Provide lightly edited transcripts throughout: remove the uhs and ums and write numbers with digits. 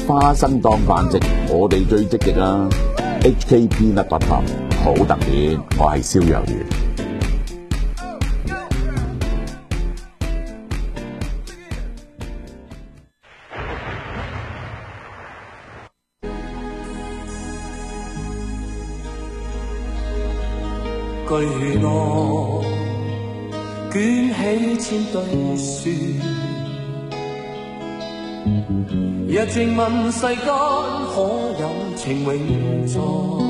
花生當飯食，我哋最積極啊 ！HK Peanut Butter 好特別，我係蕭若元。 巨浪捲起千堆雪，若靜問世間可有情永在，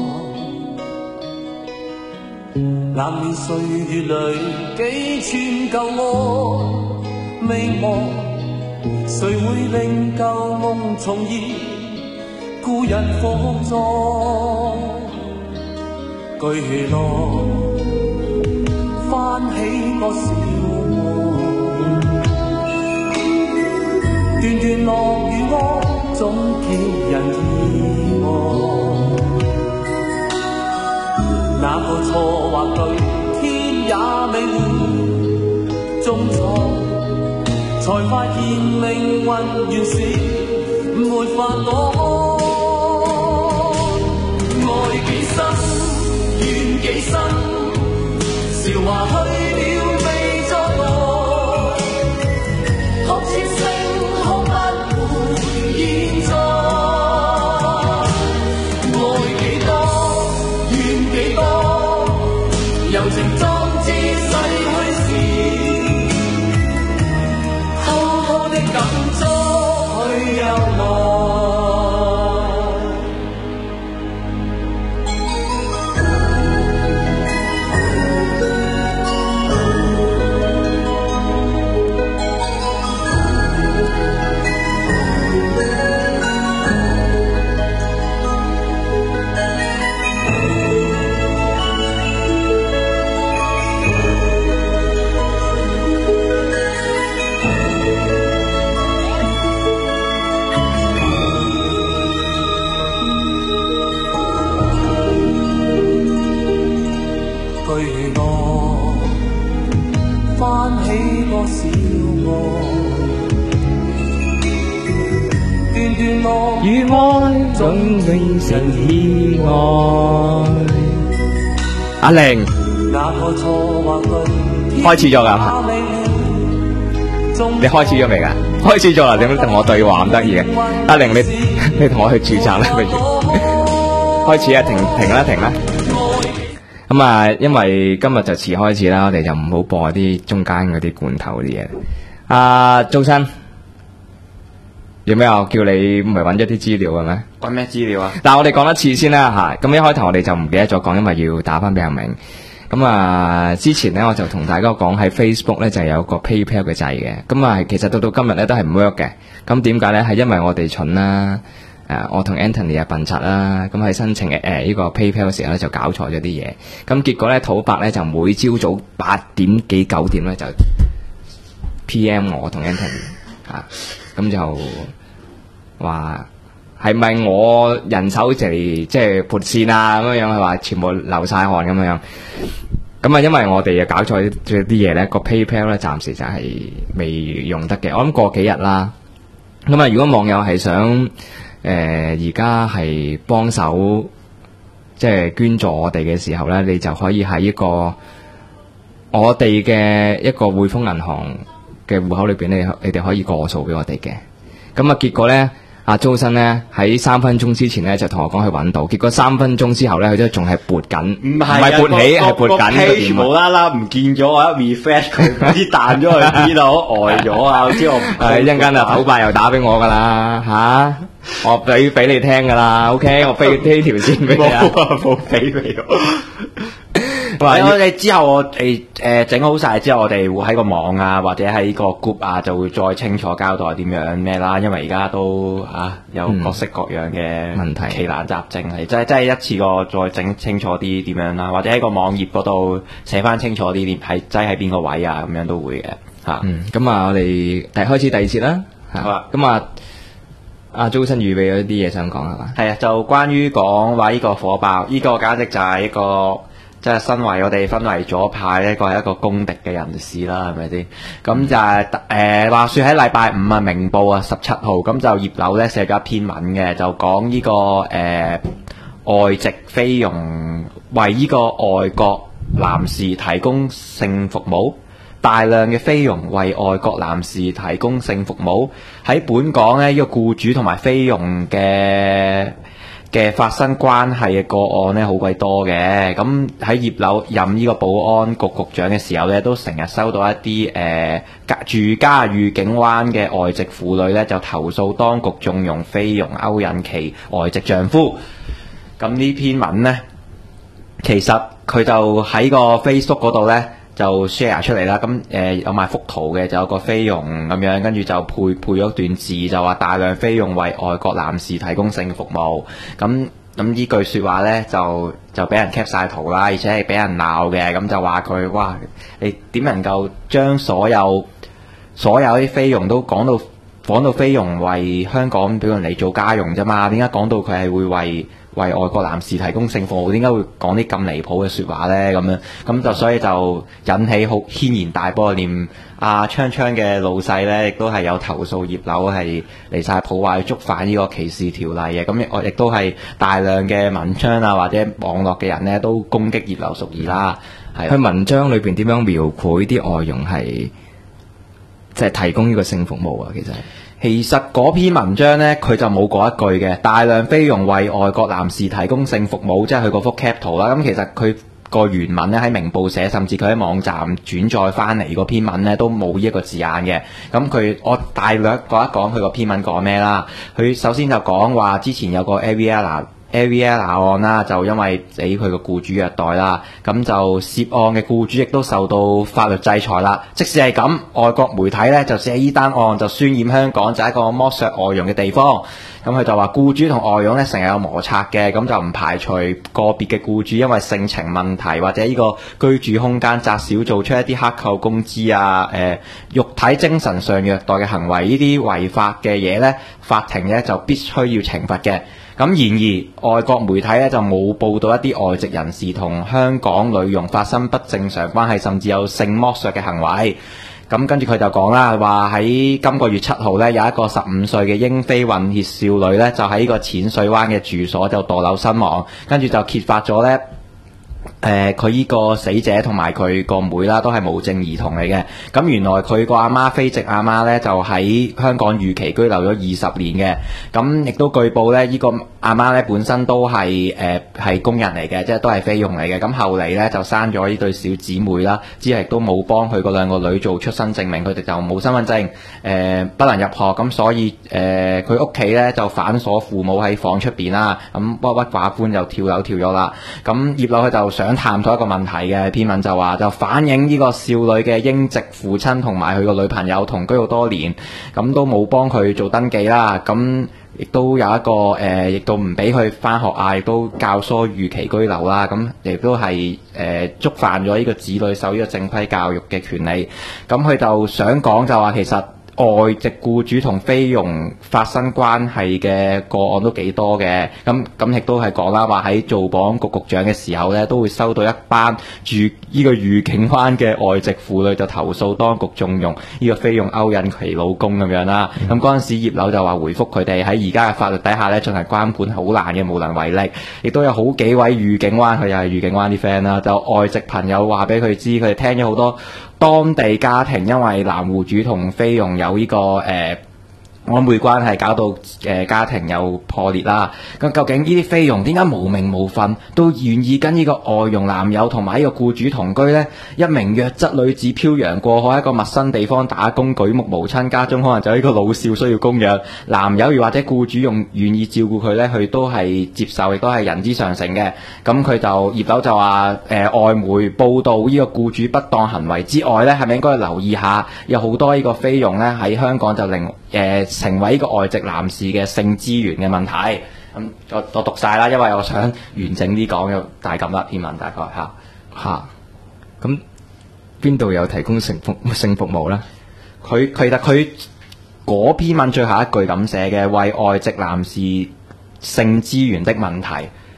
難免歲月裏幾串舊愛未忘，誰會令舊夢重現，故人復在。巨浪翻起個小夢，段段落雨窩總寄人意外。那個錯或對，天也未會中錯，才發現命運原是沒法改。愛幾深怨幾深，韶華去了未再來，哭千聲哭不回現在。愛幾多怨幾多，柔情裝置逝去時，偷偷的感觸去又來。 與愛總永成意外。阿玲開始咗㗎，你開始咗未㗎？開始咗啦，點解同我對話咁得意嘅？阿玲，你同我去註冊啦，不如開始啊！停啦！咁啊，因為今日就遲開始啦，我哋就唔好播啲中間嗰啲罐頭嗰啲嘢。阿周生。有咩啊？叫你唔係揾咗啲資料嘅咩？ 揾咩資料啊？ 但係我哋講一次先啦吓，咁一開頭我哋就唔記得咗講，因為要打翻俾阿明。咁啊，之前呢，我就同大家講喺 Facebook 呢就有個 PayPal 嘅掣嘅，咁啊其實到今日呢都係唔 work 嘅。咁點解呢？係因為我哋蠢啦，我同 Anthony 啊笨柒啦，咁喺申請嘅呢個 PayPal 嘅時候呢就搞錯咗啲嘢，咁結果呢，土伯呢就每朝早8點幾9點呢就 PM 我同 Anthony 吓。咁就話係咪我人手即係撥線啊咁樣，佢話全部流晒汗咁樣。咁啊，因為我哋又搞錯啲嘢咧，個 PayPal 咧暫時就係未用得嘅。我諗過幾日啦。咁啊，如果網友係想而家係幫手即係捐助我哋嘅時候咧，你就可以喺一個我哋嘅一個匯豐銀行嘅戶口裏邊，你哋可以過數俾我哋嘅。咁啊，結果咧，阿周生咧喺3分鐘之前咧就同我講佢揾到，結果3分鐘之後咧佢都仲係撥緊，唔係撥起，係撥緊個電話。 無啦啦唔見咗，我一 refresh 佢，唔知彈咗去邊度，呆咗啊！我知我一陣間啊，土伯又打俾我噶啦吓，我俾你聽噶啦 ，OK， 我俾呢條線俾你啊， 冇俾你。我哋之後我哋整好晒之後，我哋會喺個網啊，或者喺個 group 啊，就會再清楚交代點樣咩啦。因為而家都有各式各樣嘅問題奇難雜症，係真係一次過再整清楚啲點樣啦，或者喺個網頁嗰度寫翻清楚啲點係擠喺邊個位啊，咁樣都會嘅吓。 咁我哋開始第二節啦。 好啊。 咁阿周生預備咗啲嘢想講係嘛？ 係啊，就關於講話呢個火爆，呢個簡直就係一個即係身為我哋分為左派呢個係一個公敵嘅人士啦，係咪先？咁就係話說喺禮拜五啊，明報啊17號咁就葉劉咧寫咗一篇文嘅，就講呢個外籍菲傭為呢個外國男士提供性服務。大量嘅菲傭為外國男士提供性服務，喺本港呢，呢個僱主同埋菲傭嘅發生關係嘅個案呢，好鬼多嘅。咁喺葉劉任呢個保安局局長嘅時候呢，都成日收到一啲住家愉景灣嘅外籍婦女呢，就投訴當局縱容菲傭勾引其外籍丈夫。咁呢篇文呢，其實佢就喺個 Facebook 嗰度呢，就 share 出嚟啦，咁有埋幅圖嘅，就有個菲傭咁樣，跟住就配咗段字，就話大量菲傭為外國男士提供性服務。咁呢句説話呢，就俾人 cap 晒圖啦，而且係俾人鬧嘅。咁就話佢哇，你點能夠將所有啲菲傭都講到菲傭為香港俾人嚟做家用啫嘛？點解講到佢係會為外國男士提供性服務？點解會講啲咁離譜嘅説話呢？咁樣咁就所以就引起好軒然大波。連阿鏘鏘嘅老細呢，亦都係有投訴葉劉係離晒譜，話觸犯呢個歧視條例嘅。咁我亦都係大量嘅文章啊，或者網絡嘅人呢，都攻擊葉劉淑儀啦。係佢文章裏邊點樣描繪啲外傭係即係提供呢個性服務啊？其實嗰篇文章呢，佢就冇嗰一句嘅，大量菲傭為外國男士提供性服務，即係佢嗰幅 cap 圖啦。咁其實佢個原文咧喺明報寫，甚至佢喺網站轉載翻嚟嗰篇文呢，都冇呢一個字眼嘅。咁我大略講一講佢個篇文講咩啦。佢首先就講話之前有個 Aviella 案啦，就因為俾佢個僱主虐待啦，咁就涉案嘅僱主亦都受到法律制裁啦。即使係咁，外國媒體呢就寫呢單案就渲染香港就係一個剝削外傭嘅地方。咁佢就話僱主同外傭呢成日有摩擦嘅，咁就唔排除個別嘅僱主因為性情問題或者呢個居住空間窄小做出一啲克扣工資啊、肉體精神上虐待嘅行為，呢啲違法嘅嘢呢，法庭呢就必須要懲罰嘅。咁然而，外國媒體咧就冇報道一啲外籍人士同香港女傭發生不正常關係，甚至有性剝削嘅行為。咁跟住佢就講啦，話喺今個月7號呢，有一個15歲嘅英菲混血少女呢，就喺呢個淺水灣嘅住所就墮樓身亡。跟住就揭發咗呢。佢呢個死者同埋佢個妹啦，都係無證兒童嚟嘅。咁原來佢個阿媽菲籍阿媽呢，就喺香港預期居留咗20年嘅。咁亦都據報呢，呢個阿媽呢本身都係工人嚟嘅，即係都係菲傭嚟嘅。咁後嚟呢，就生咗呢對小姊妹啦，之後亦都冇幫佢嗰兩個女做出生證明，佢哋就冇身份證，不能入學。咁所以佢屋企呢，就反鎖父母喺房出邊啦。咁鬱鬱寡歡就跳樓跳咗啦。咁葉劉佢就想探討一個問題嘅篇文，就話就反映呢個少女嘅英籍父親同埋佢個女朋友同居好多年，咁都冇幫佢做登記啦。咁亦都有一個亦都唔俾佢返學啊，亦都教唆預期居留啦。咁亦都係觸犯咗呢個子女受呢個正規教育嘅權利。咁佢就想講就話其實外籍僱主同菲傭發生關係嘅個案都幾多嘅。咁亦都係講啦，話喺做保安局局長嘅時候呢，都會收到一班住呢個愉景灣嘅外籍婦女就投訴當局縱容呢個菲傭勾引其老公咁樣啦。咁嗰陣時葉劉就話回覆佢哋喺而家嘅法律底下呢，進行監管好難嘅，無能為力。亦都有好幾位愉景灣，佢又係愉景灣啲 friend 啦，就外籍朋友話俾佢知，佢哋聽咗好多當地家庭因為男戶主同菲傭有呢個曖昧關係，搞到家庭又破裂啦。咁究竟呢啲菲傭點解無名無份都願意跟呢個外傭男友同埋呢個僱主同居呢？一名弱質女子漂洋過海一個陌生地方打工，舉目無親，家中可能就係一個老少需要供養，男友又或者僱主願意照顧佢呢，佢都係接受，亦都係人之常情嘅。咁佢就葉劉就話外媒報道呢個僱主不當行為之外呢，係咪應該留意下有好多呢個菲傭呢喺香港就成為呢個外籍男士嘅性資源嘅問題。咁我讀晒啦，因為我想完整啲講嘅大咁啦，篇文大概嚇。 咁邊度有提供性服務呢？ 其實佢嗰篇文最後一句咁寫嘅，為外籍男士性資源的問題。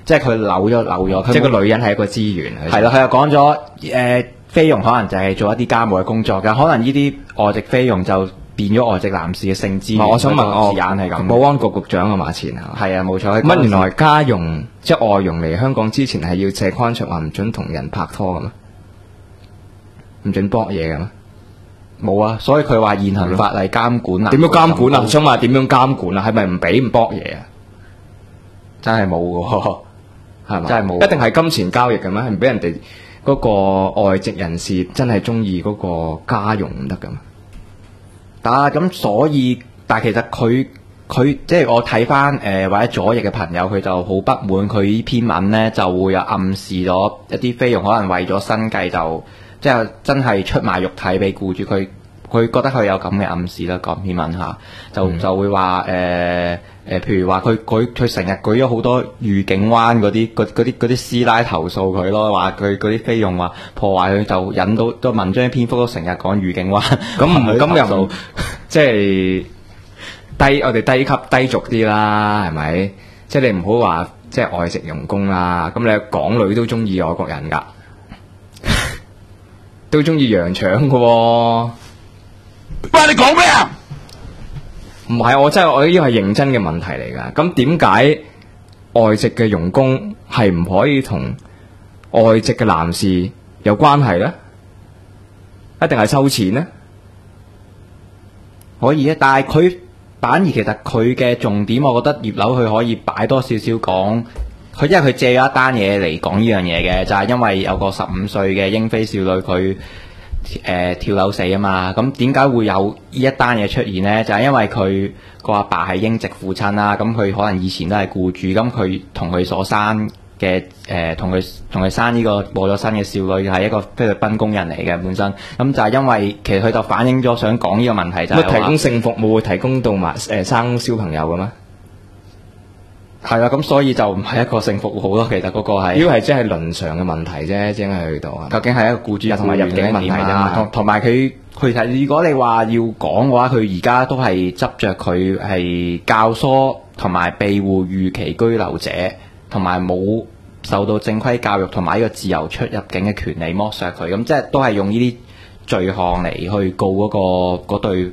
即係佢漏咗， 即係個女人係一個資源。 係啦，佢又講咗菲傭可能就係做一啲家務嘅工作㗎，可能呢啲外籍菲傭就變咗外籍男士嘅性資源。 我想問字眼係咁。 保安局局長嘅馬前係啊，冇錯。 乜原來家傭即係外傭嚟香港之前係要借寬恕話唔準同人拍拖嘅咩？唔準搏嘢嘅咩？ 冇啊，所以佢話現行法例監管啊。 點樣監管啊？想話點樣監管啊？係咪唔俾唔搏嘢啊？ 真係冇喎， 係嘛？ 真係冇。 一定係金錢交易嘅咩？係唔俾人哋嗰個外籍人士真係中意嗰個家傭唔得嘅咩？ 咁所以，但係其實佢即係我睇翻或者左翼嘅朋友，佢就好不滿佢呢篇文呢，就會有暗示咗一啲菲傭可能為咗生計就即係真係出賣肉體俾僱主，佢覺得佢有咁嘅暗示啦。講篇文下就會話譬如話佢成日舉咗好多愉景灣嗰啲師奶投訴佢咯，話佢嗰啲菲傭話破壞佢，就引到個文章篇幅都成日講愉景灣。 咁又即係我哋低級低俗啲啦，係咪？即係你唔好話即係外籍傭工啦，咁你港女都中意外國人㗎，都中意洋腸㗎喎。 喂，你講咩啊？ 唔係，我呢個係認真嘅問題嚟㗎。咁點解外籍嘅傭工係唔可以同外籍嘅男士有關係呢？一定係收錢呢？ 可以啊，但係佢反而其實佢嘅重點，我覺得葉劉佢可以擺多少少講。佢因為佢借咗一單嘢嚟講呢樣嘢嘅，就係因為有個15歲嘅英菲少女佢跳樓死啊嘛。咁點解會有呢一單嘢出現呢？就係因為佢個阿爸係英籍父親啦，咁佢可能以前都係僱主，咁佢同佢所生嘅同佢生呢個過咗身嘅少女係一個菲律賓工人嚟嘅本身，咁就係因為其實佢就反映咗想講呢個問題，就係提供性服務會提供到埋生小朋友嘅咩？ 係啦，咁所以就唔係一個性服務咯。其實嗰個係呢個係即係倫常嘅問題啫，只係去到啊。 究竟係一個僱主同埋入境問題啫， 同埋佢睇，如果你話要講嘅話，佢而家都係執着佢係教唆同埋庇護逾期居留者，同埋冇受到正規教育同埋呢個自由出入境嘅權利剝削佢，咁即係都係用呢啲罪項嚟去告嗰對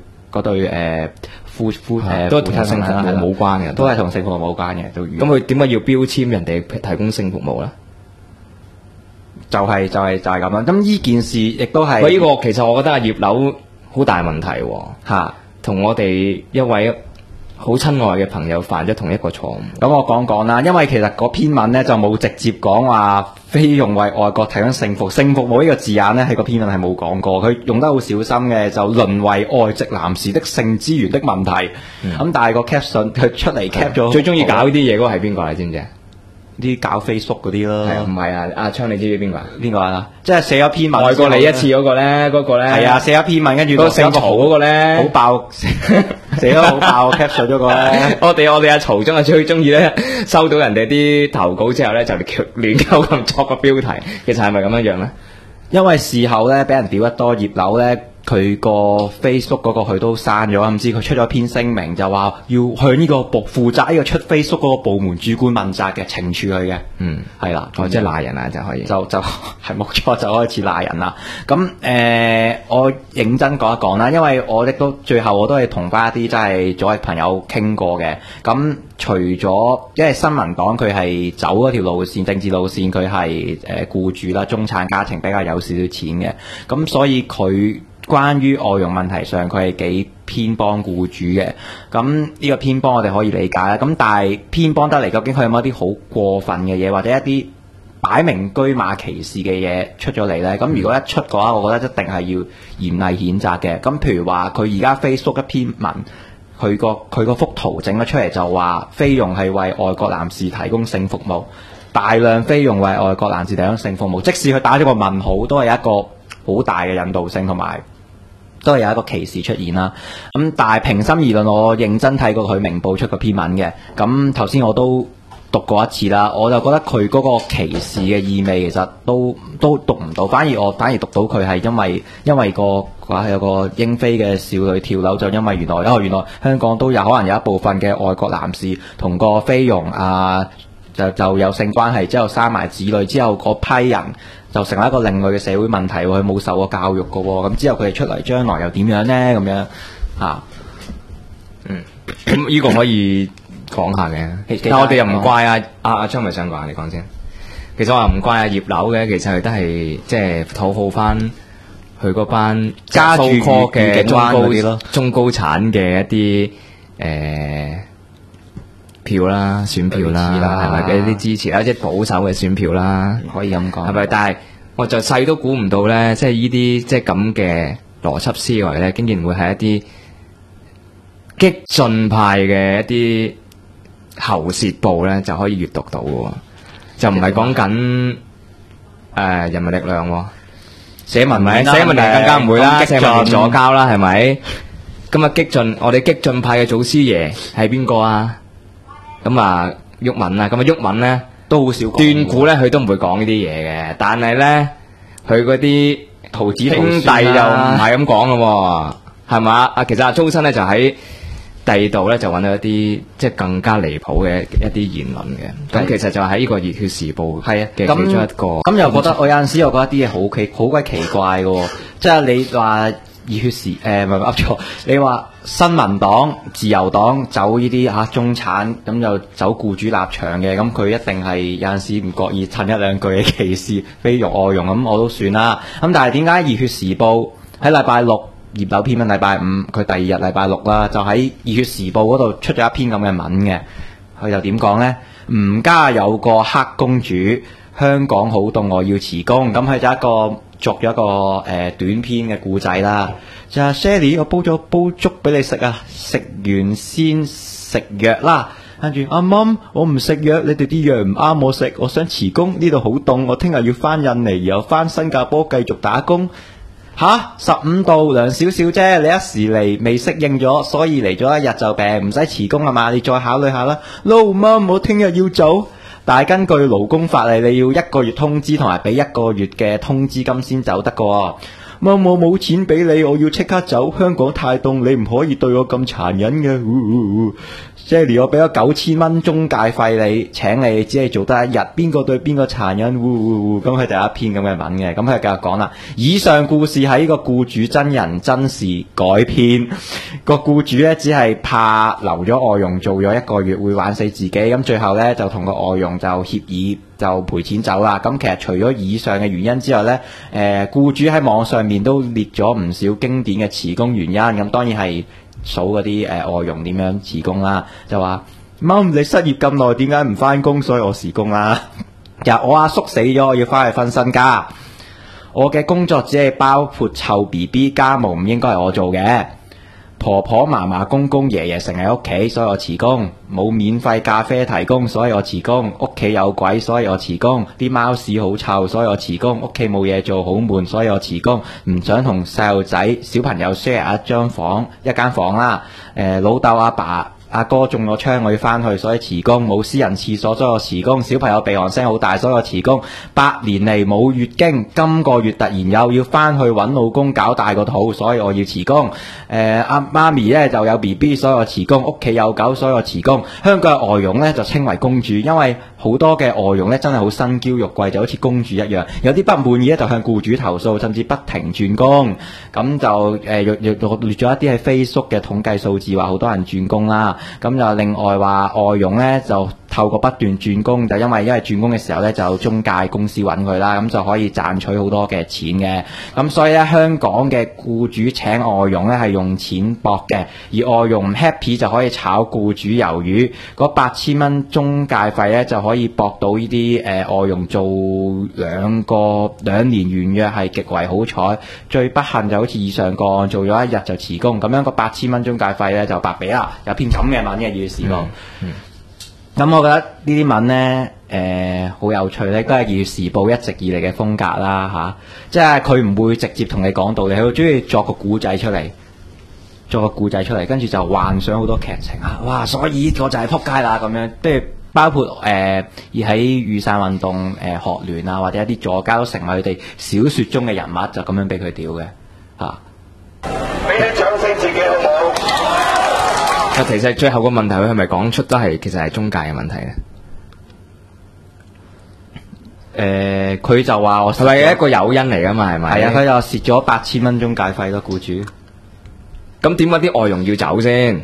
都係同性服務冇關嘅， 都係同性服務冇關嘅。咁佢點解要標籤人哋提供性服務咧？ 就係咁樣。咁呢件事亦都係呢個其實我覺得係葉劉好大問題喎，同我哋一位好親愛嘅朋友犯咗同一個錯誤。 咁我講啦，因為其實嗰篇文呢就冇直接講話菲傭為外國提供性服務呢個字眼呢，喺個篇文係冇講過，佢用得好小心嘅，就淪為外籍男士的性資源的問題。咁但係個 caption 佢出嚟 cap 咗， 最中意搞呢啲嘢嗰個係邊個你知唔知啊？ 啲搞 Facebook 嗰啲咯， 唔係啊？阿昌你知唔知邊個啊？ 邊個啊？即係寫咗篇文， 愛過你一次嗰個咧，係啊，寫咗篇文跟住嗰個姓曹嗰個咧， 好爆，寫得好爆 caption 咗個咧。 我哋阿曹總係最中意咧，收到人哋啲投稿之後咧，就亂鳩咁作個標題。其實係咪咁樣樣咧？ 因為事後咧俾人屌得多，葉劉咧佢個 Facebook 嗰個佢都刪咗，唔知佢出咗篇聲明就話要向呢個負責呢個出 Facebook 嗰個部門主管問責嘅，懲處佢嘅。係啦， 即係賴人啊，就可以就係冇錯，就開始賴人啦。咁我認真講一講啦，因為我亦都最後我都係同翻一啲真係左翼朋友傾過嘅。咁除咗因為新民黨佢係走嗰條路線，政治路線佢係僱主啦，中產家庭比較有少少錢嘅，咁所以佢關於外傭問題上，佢係幾偏幫僱主嘅。咁呢個偏幫我哋可以理解啦。咁但係偏幫得嚟，究竟佢有冇一啲好過分嘅嘢，或者一啲擺明車馬歧視嘅嘢出咗嚟呢？咁如果一出嘅話，我覺得一定係要嚴厲譴責嘅。咁譬如話，佢而家 Facebook 一篇文，佢個幅圖整咗出嚟就話菲傭係為外國男士提供性服務，大量菲傭為外國男士提供性服務，即使佢打咗個問號，都係一個好大嘅引導性，同埋都係有一個歧視出現啦。咁但係平心而論，我認真睇過佢明報出個篇文嘅。咁頭先我都讀過一次啦，我就覺得佢嗰個歧視嘅意味其實都讀唔到，反而讀到佢係因為有個英菲嘅少女跳樓，就因為原來香港都有可能有一部分嘅外國男士同個菲傭就有性關係之後生埋子女之後，嗰批人就成為一個另類嘅社會問題喎，佢冇受過教育㗎喎，咁之後佢哋出嚟將來又點樣呢？咁樣嚇， 咁呢個可以講下嘅，但我哋又唔怪阿張咪想講，你講先。其實我又唔怪阿葉劉嘅，其實佢都係即係討好翻佢嗰班加住嘅中高產嘅一啲票啦、選票啦，係咪嘅一啲支持啦，即係保守嘅選票啦， 可以咁講， 係咪？但係我就細都估唔到咧，即係呢啲即係咁嘅邏輯思維咧，竟然會係一啲激進派嘅一啲喉舌報咧，就可以閱讀到嘅，就唔係講緊人民力量喎，社民咪社民更加唔會啦，社民左膠啦，係咪？咁啊激進，我哋激進派嘅祖師爺係邊個啊？咁啊，毓民啊，咁啊，毓民咧都好少斷估咧，佢都唔會講呢啲嘢嘅。但係咧，佢嗰啲徒子兄弟就唔係咁講咯，係嘛？啊，其實阿周生咧就喺第二度咧就揾到一啲即係更加離譜嘅一啲言論嘅。咁其實就喺呢個《熱血時報》嘅其中一個。 咁又覺得我有陣時又覺得啲嘢好鬼奇怪嘅，即係你話。熱血時唔係噏錯，你話新民黨、自由黨走呢啲中產，咁就走僱主立場嘅，咁佢一定係有陣時唔覺意趁一兩句嘅歧視非裔外傭，咁我都算啦。咁但係點解熱血時報喺禮拜六葉劉篇文，禮拜五佢第二日禮拜六啦，就喺熱血時報嗰度出咗一篇咁嘅文嘅，佢就點講呢？吳家有個黑公主，香港好凍，我要辭工。咁佢就一個作咗一個短篇嘅故仔啦，就係 Sally， 我煲粥俾你食啊，食完先食藥啦。跟住阿媽，我唔食藥，你哋啲藥唔啱我食，我想辭工，呢度好凍，我聽日要翻印尼，然後翻新加坡繼續打工。吓，15度涼少少啫，你一時嚟未適應咗，所以嚟咗一日就病，唔使辭工啦嘛，你再考慮下啦。No， 媽，我聽日要走。但係根據勞工法例，你要1個月通知同埋俾1個月嘅通知金先走得噶。媽，我冇錢俾你，我要即刻走，香港太凍，你唔可以對我咁殘忍嘅。Sally， 我俾咗9000蚊中介費你，請你只係做得一日，邊個對邊個殘忍？咁佢就有一篇咁嘅文嘅，咁佢繼續講啦。以上故事喺個僱主真人真事改編，個僱主咧只係怕留咗外傭做咗1個月會玩死自己，咁最後咧就同個外傭就協議就賠錢走啦。咁其實除咗以上嘅原因之外咧，僱主喺網上面都列咗唔少經典嘅辭工原因，咁當然係數嗰啲外傭點樣辭工啦，就話媽，你失業咁耐，點解唔翻工？所以我辭工啦。我阿叔死咗，我要翻去分身家。我嘅工作只係包括湊 BB， 家務唔應該係我做嘅。婆婆、嫲嫲、公公、爺爺成日喺屋企，所以我辭工。冇免費咖啡提供，所以我辭工。屋企有鬼，所以我辭工。啲貓屎好臭，所以我辭工。屋企冇嘢做，好悶，所以我辭工。唔想同細路仔、小朋友 share 一間房啦。老豆阿爸阿哥中咗槍，我要翻去，所以辭工。冇私人廁所，所以我辭工。小朋友鼻鼾聲好大，所以我辭工。8年嚟冇月經，今個月突然又要翻去揾老公搞大個肚，所以我要辭工。阿媽咪咧就有 BB， 所以我辭工。屋企有狗，所以我辭工。香港嘅外傭咧就稱為公主，因為好多嘅外傭咧真係好身嬌肉貴，就好似公主一樣。有啲不滿意咧就向僱主投訴，甚至不停轉工。咁就列咗一啲喺 Facebook 嘅統計數字，話好多人轉工啦。咁就另外話外傭咧就透過不斷轉工，就因為轉工嘅時候咧就中介公司揾佢啦，咁就可以賺取好多嘅錢嘅。咁所以咧香港嘅僱主請外傭咧係用錢搏嘅，而外傭唔 happy 就可以炒僱主魷魚。嗰8000蚊中介費咧就可以搏到呢啲外傭做2年完約係極為好彩。最不幸就好似以上個案做咗1日就辭工，咁樣個8000蚊中介費咧就白俾啦。有篇咁嘅文嘅熱血時報。咁我覺得呢啲文呢，好有趣咧，都係熱血時報一直以嚟嘅風格啦，即係佢唔會直接同你講道理，佢好中意作個故仔出嚟，跟住就幻想好多劇情啊！哇，所以我就係撲街啦咁樣，即係包括而喺雨傘運動學聯啊，或者一啲左膠都成為佢哋小説中嘅人物，就咁樣俾佢屌嘅嚇。 俾啲掌聲自己好唔好？ 其實最後個問題，佢係咪講出都係其實係中介嘅問題咧？ 佢就話我係咪一個誘因嚟噶嘛？係咪？ 係啊，佢就蝕咗8000蚊中介費咯，僱主。 咁點解啲外傭要走先？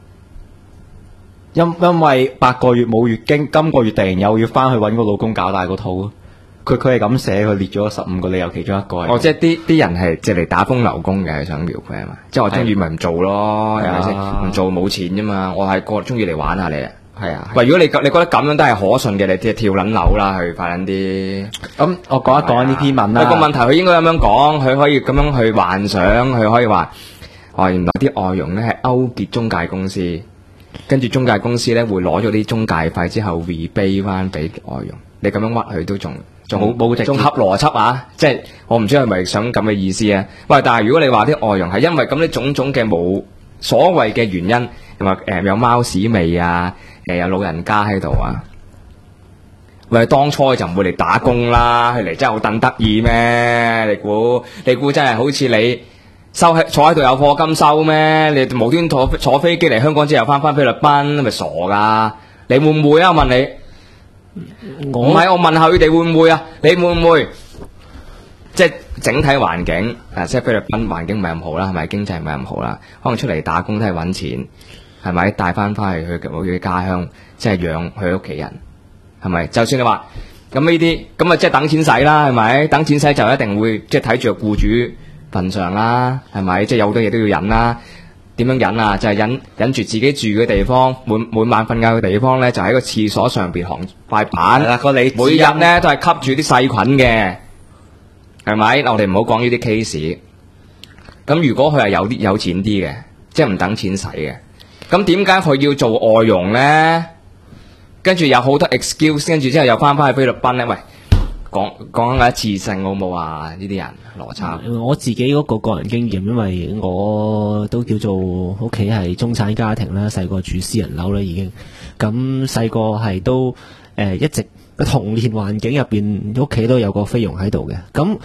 因為8個月冇月經，今個月突然又要翻去揾個老公搞大個肚。佢係咁寫，佢列咗15個理由，其中一個。 哦，即係啲人係借嚟打風流工嘅，係想描繪係嘛？即係我中意咪唔做咯，係咪先？唔做冇錢啫嘛，我係個中意嚟玩下你。係啊，喂，如果你覺得咁樣都係可信嘅，你即係跳撚樓啦，去快撚啲。 咁我講一講呢篇文啦。 個問題佢應該咁樣講，佢可以咁樣去幻想，佢可以話，原來啲外傭咧係勾結中介公司，跟住中介公司咧會攞咗啲中介費之後 rebate 翻俾外傭。你咁樣屈佢都仲冇直接，仲合邏輯啊！即係我唔知係咪想咁嘅意思啊？喂，但係如果你話啲外傭係因為咁啲種種嘅冇所謂嘅原因，話有貓屎味啊，有老人家喺度啊，喂，當初就唔會嚟打工啦，佢嚟真係好等得意咩？你估真係好似你坐喺度有課金收咩？你無端坐飛機嚟香港之後翻菲律賓，咪傻噶？你會唔會啊？我問你。唔係，我問下佢哋會唔會啊？你會唔會？即係整體環境，即係菲律賓環境唔係咁好啦，係咪經濟唔係咁好啦？可能出嚟打工都係揾錢，係咪帶翻去佢嘅家鄉，即係養佢屋企人，係咪？就算你話咁呢啲，咁啊即係等錢使啦，係咪？等錢使就一定會即係睇住個僱主份上啦，係咪？即係有好多嘢都要忍啦。點樣忍啊？就係忍住自己住嘅地方，每晚瞓覺嘅地方咧，就喺個廁所上邊行塊板。係啦，每日咧都係吸住啲細菌嘅，係咪？我哋唔好講呢啲 case。咁如果佢係有錢啲嘅，即係唔等錢使嘅，咁點解佢要做外傭咧？跟住有好多 excuse， 跟住之後又翻去菲律賓咧？喂，講緊一次性好冇啊？呢啲人邏輯。 我自己嗰個人經驗，因為我都叫做屋企係中產家庭啦，細個住私人樓啦已經。咁細個係都一直童年環境入邊，屋企都有個菲傭喺度嘅。咁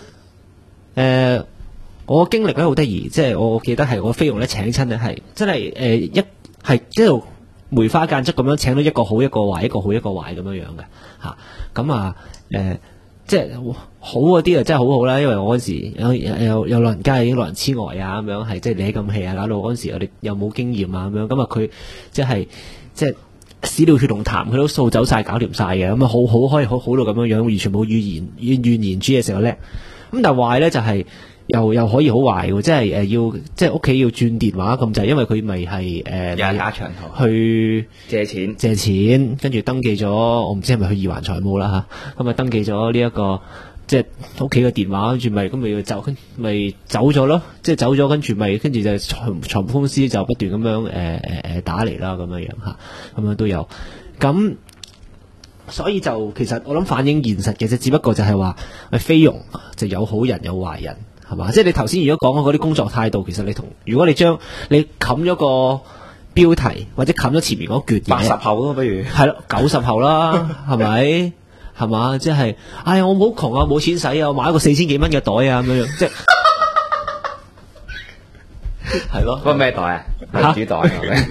我經歷咧好得意，即係我記得係我菲傭咧請親咧係真係一路梅花間竹咁樣請到一個好一個壞，一個好一個壞咁樣樣嘅嚇。咁即係好嗰啲啊，真係好好啦。因為我嗰時有老人家已經老人痴呆啊咁樣，係即係你咁氣啊，搞到嗰陣時我哋又冇經驗啊咁樣。咁啊佢即係屎尿血同痰，佢都掃走晒，搞掂晒嘅。咁啊好可以好到咁樣樣，完全冇怨言煮嘢食又叻。咁但係壞咧就係又可以好壞喎，即係即係屋企要轉電話咁滯，因為佢咪係有打長途去借錢，跟住登記咗，我唔知係咪去二環財務啦嚇，咁啊登記咗呢一個即係屋企嘅電話，跟住咪走咗咯，即係走咗，跟住就財務公司就不斷咁樣打嚟啦，咁樣樣嚇，咁樣都有咁。所以就其實我諗反映現實嘅啫，只不過就係話菲傭就有好人有壞人，係嘛？即係你頭先如果講嗰啲工作態度，其實如果你將你冚咗個標題或者冚咗前面嗰橛嘢 80後咯，不如係咯90後啦，係咪？係嘛？即係哎呀，我好窮啊，冇錢使啊，我買一個4000幾蚊嘅袋啊，咁樣樣即係。係咯， 嗰個咩袋啊？女主袋。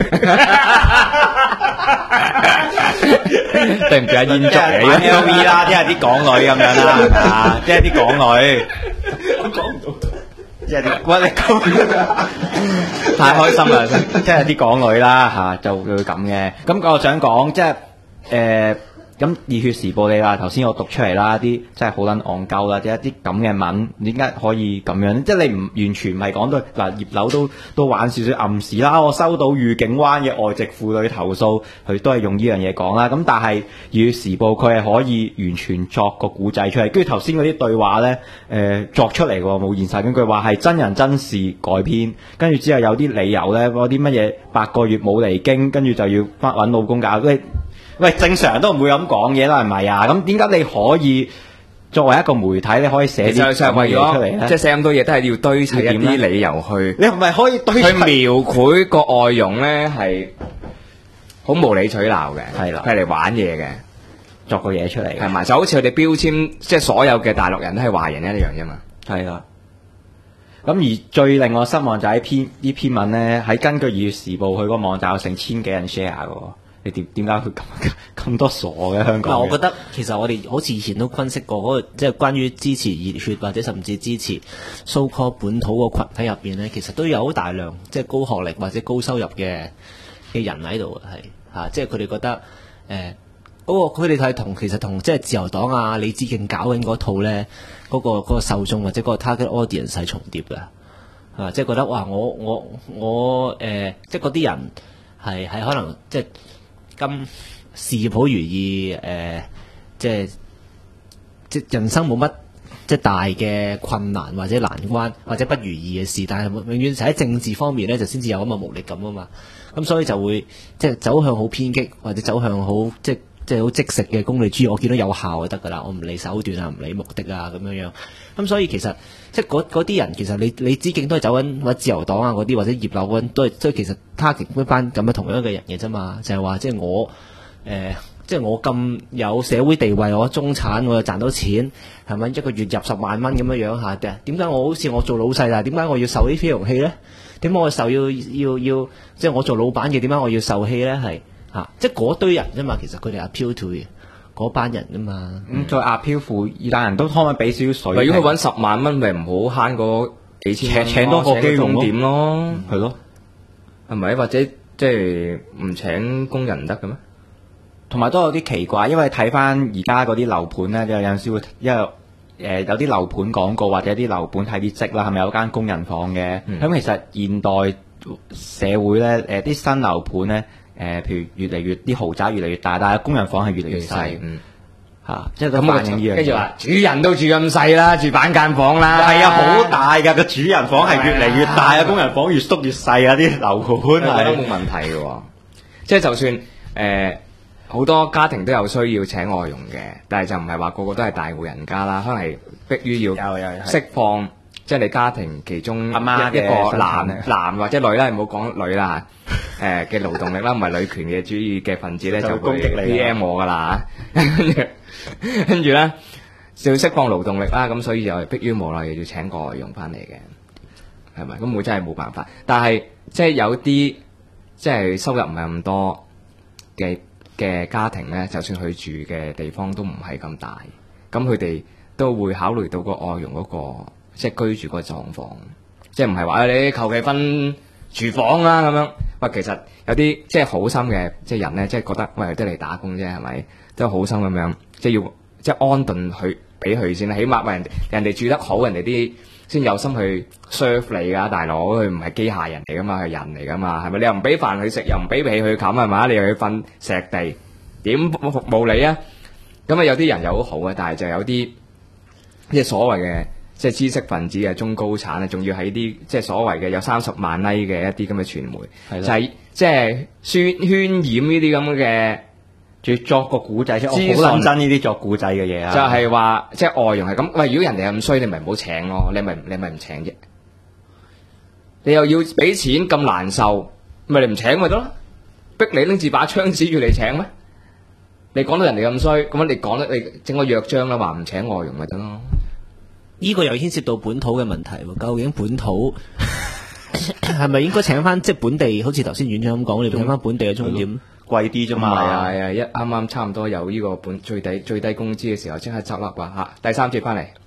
對唔住啊，煙竹嚟嘅 LV 啦，即係啲港女咁樣啦，即係啲港女。 我講唔到， 即係啲喂你太開心啦！即係啲港女啦嚇，就會咁嘅。咁我想講即係咁熱血時報你話頭先我讀出嚟啦，啲真係好撚戇鳩啦，即係一啲咁嘅文點解可以咁樣？即係你唔完全唔係講到嗱葉劉都玩少少暗示啦。我收到愉景灣嘅外籍婦女投訴，佢都係用呢樣嘢講啦。咁但係熱血時報佢係可以完全作個古仔出嚟，跟住頭先嗰啲對話咧作出嚟喎，冇現實根據話係真人真事改編，跟住之後有啲理由咧，嗰啲乜嘢8個月冇嚟經，跟住就要翻揾老公搞。喂，正常都唔會咁講嘢啦，係咪啊？咁點解你可以作為一個媒體，你可以寫啲咁嘅嘢出嚟咧？ 即係寫咁多嘢都係要堆砌一啲理由去。 你係咪可以堆砌去描繪個外傭咧係好無理取鬧嘅？ 係啦， 係嚟玩嘢嘅， 作個嘢出嚟。係咪？就好似佢哋標籤，即係所有嘅大陸人都係壞人一樣啫嘛。 係啦。咁而最令我失望就係呢篇文咧，喺根據《熱血時報》佢個網站有成1000幾人 share 嘅喎。 你點解會咁多傻嘅香港？ 我覺得其實我哋好似以前都分析過嗰個，即係關於支持熱血或者甚至支持 so-called 本土個群體入邊咧，其實都有好大量即係高學歷或者高收入嘅人喺度係即係佢哋覺得嗰個佢哋係其實同即係自由黨啊李梓敬搞緊嗰套咧，嗰個受眾或者嗰個 target audience 係重疊嘅，即係覺得哇我即係嗰啲人係可能即係咁事業好如意即係人生冇乜即係大嘅困難或者難關或者不如意嘅事，但係永遠就喺政治方面咧就先至有咁嘅無力感啊嘛，咁所以就會即係走向好偏激或者走向好即係好即食嘅功利主義，我見到有效就得㗎啦，我唔理手段啊，唔理目的啊咁樣樣。咁所以其實即係嗰啲人其實你知境都係走緊或者自由黨啊嗰啲或者葉劉嗰啲都係其實 target 一班咁嘅同樣嘅人嘅啫嘛，就係話即係我即係我咁有社會地位，我中產我又賺到錢係咪一個月入10萬蚊咁樣樣嚇？點解我好似我做老細，但係點解我要受呢飛容氣咧？點解我受要即係我做老闆嘅點解我要受氣咧？係即係嗰堆人啫嘛，其實佢哋 appeal to 嗰班人啫嘛。 再 appeal to 意大人都可唔可以俾少少水？ 如果佢揾10萬蚊，咪唔好慳嗰幾千蚊， 請多個機動點咯， 係咯， 係咪？或者即係唔請工人唔得嘅咩？ 同埋都有啲奇怪，因為睇翻而家嗰啲樓盤咧，有陣時會因為有啲樓盤廣告或者啲樓盤睇啲積啦，係咪有間工人房嘅？咁其實現代社會咧，啲新樓盤咧。譬如越嚟越啲豪宅越嚟越大，但係工人房係越嚟越細，即係咁反映呢樣嘢。 跟住話主人都住咁細啦，住板間房啦， 係啊，好大㗎個主人房係越嚟越大啊，工人房越縮越細啊，啲樓盤係都冇問題嘅喎。即係就算好多家庭都有需要請外傭嘅，但係就唔係話個個都係大戶人家啦，可能係迫於要釋放。即係你家庭其中一個男或者女啦，唔好講女啦嘅勞動力啦，唔係女權嘅主義嘅分子咧就會 PM 我噶啦，跟住咧就要釋放勞動力啦，咁所以就係迫於無奈要請個外傭翻嚟嘅，係咪？咁我真係冇辦法，但係即係有啲即係收入唔係咁多嘅家庭咧，就算佢住嘅地方都唔係咁大，咁佢哋都會考慮到個外傭嗰個。即係居住個狀況，即係唔係話你求其分廚房啦咁樣。喂，其實有啲即係好心嘅即係人咧，即係覺得喂都嚟打工啫，係咪？都好心咁樣，即係要即係安頓去俾佢先啦。起碼喂人哋住得好，人哋啲先有心去 serve 你噶，大佬佢唔係機械人嚟噶嘛，係人嚟噶嘛，係咪？你又唔俾飯佢食，又唔俾被佢冚，係嘛？你又要瞓石地，點服務你啊？咁啊有啲人又好好嘅，但係就有啲即係所謂嘅。即係知識分子嘅中高產啊，仲要喺啲即係所謂嘅有30萬 like 嘅一啲咁嘅傳媒，就係即係渲染呢啲咁嘅，仲要作個古仔出，我好認真呢啲作古仔嘅嘢啊！就係話即係外傭係咁，喂，如果人哋咁衰，你咪唔好請咯，你咪唔請啫。你又要俾錢咁難受，咪你唔請咪得咯？逼你拎住把槍指住你請咩？你講到人哋咁衰，咁你講得你整個約章啦，話唔請外傭咪得咯？ 呢個又牽涉到本土嘅問題喎，究竟本土係咪應該請翻即係本地？好似頭先院長咁講，你請翻本地嘅鐘點貴啲啫嘛？ 係啊，一啱啱差唔多有呢個最低工資嘅時候，即刻執笠話嚇，第3節翻嚟。